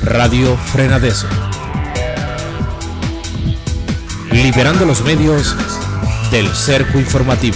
Radio Frenadeso. Liberando los medios del cerco informativo.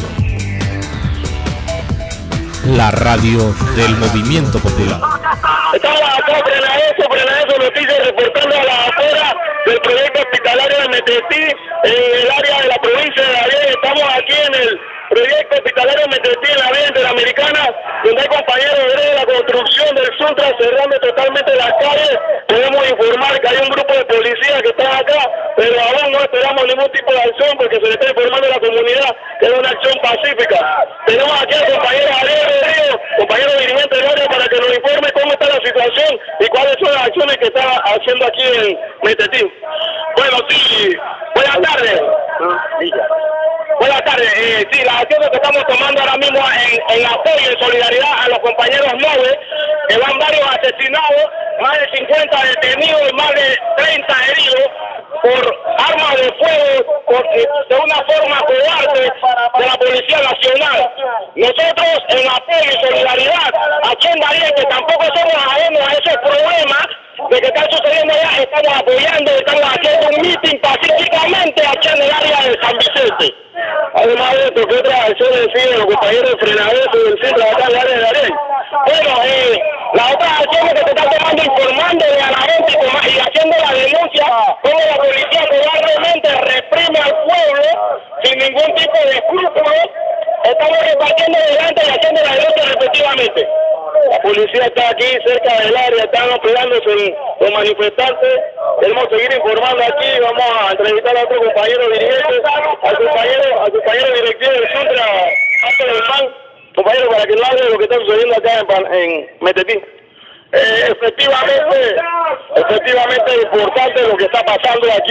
La radio del movimiento popular. Estamos acá, Frenadeso Noticias, reportando a la afuera del proyecto hospitalario de Metetí, en el área de la provincia de Darién. Estamos aquí en el proyecto hospitalario de Metetí, en la vía interamericana, donde hay compañeros de la construcción del Suntra cerrando totalmente las calles. Podemos informar que hay un grupo de policías que están acá, pero aún no esperamos ningún tipo de acción porque se le está informando a la comunidad que es una acción pacífica. Tenemos aquí al compañero Ariel Río, compañero dirigente del área, para que nos informe cómo está la situación y cuáles son las acciones que está haciendo aquí en Metetí. Bueno, sí, buenas tardes. Buenas tardes. Sí, las acciones que estamos tomando ahora mismo en apoyo y solidaridad a los compañeros móviles, que van varios asesinados, más de 50 detenidos y más de 30 heridos por armas de fuego, de una forma cobarde de la Policía Nacional. Nosotros, en apoyo y solidaridad, aquí en Darién, que tampoco somos ajenos a esos problemas de que están sucediendo allá, estamos apoyando, estamos haciendo un mitin pacíficamente aquí en el área de San Vicente. Además de esto, ¿qué otras acciones siguen los compañeros de Frenadeso del centro acá en el área de Darién? Bueno, las otras acciones que se están tomando, informándole a la gente y haciendo la denuncia, como la policía cobardemente reprime al pueblo sin ningún tipo de escrúpulos. Estamos repartiendo delante y haciendo la denuncia respectivamente. La policía está aquí cerca del área, están hospedándose los manifestantes. Queremos seguir informando aquí, vamos a entrevistar a otro compañero dirigente, al compañero directivo del Suntra, Antes del PAN, compañero, para que no hable de lo que está sucediendo acá en Metetí. Efectivamente es importante lo que está pasando aquí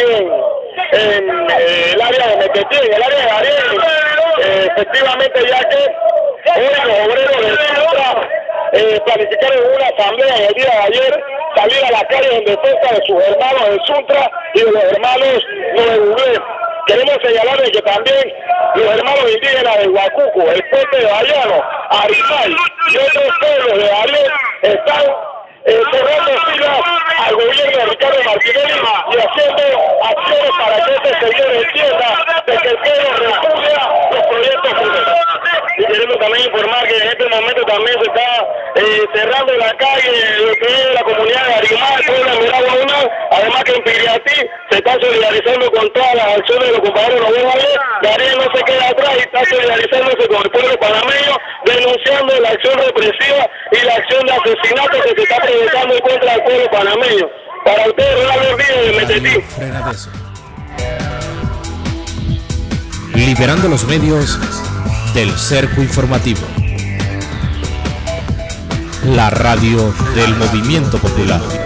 en el área de Metetí, en el área de Darién. Efectivamente, ya que hoy los obreros del Suntra planificaron una asamblea el día de ayer, salir a la calle en defensa de sus hermanos del Suntra y de los hermanos Novebuglé. Queremos señalarles que también los hermanos indígenas de Huacuco, el puente de Bariano, Arimay y otros pueblos de Darién están cerrando filas al gobierno de Ricardo Martinelli y haciendo acciones para que este señor entienda de que el pueblo repudia los proyectos futuros. Y queremos también informar que en este momento también se está cerrando la calle, lo que es la comunidad de Arimay, pueblo de Miragua, además que en Piriatí se está solidarizando con todas las acciones de los compañeros novebuglé. Darién no se queda atrás y está solidarizándose con el pueblo panameño, denunciando la acción represiva y la acción de asesinato que se está provocando en contra del pueblo panameño. Para ustedes, Ronaldo Ríos de Metetí. Liberando los medios del cerco informativo. La radio del movimiento popular.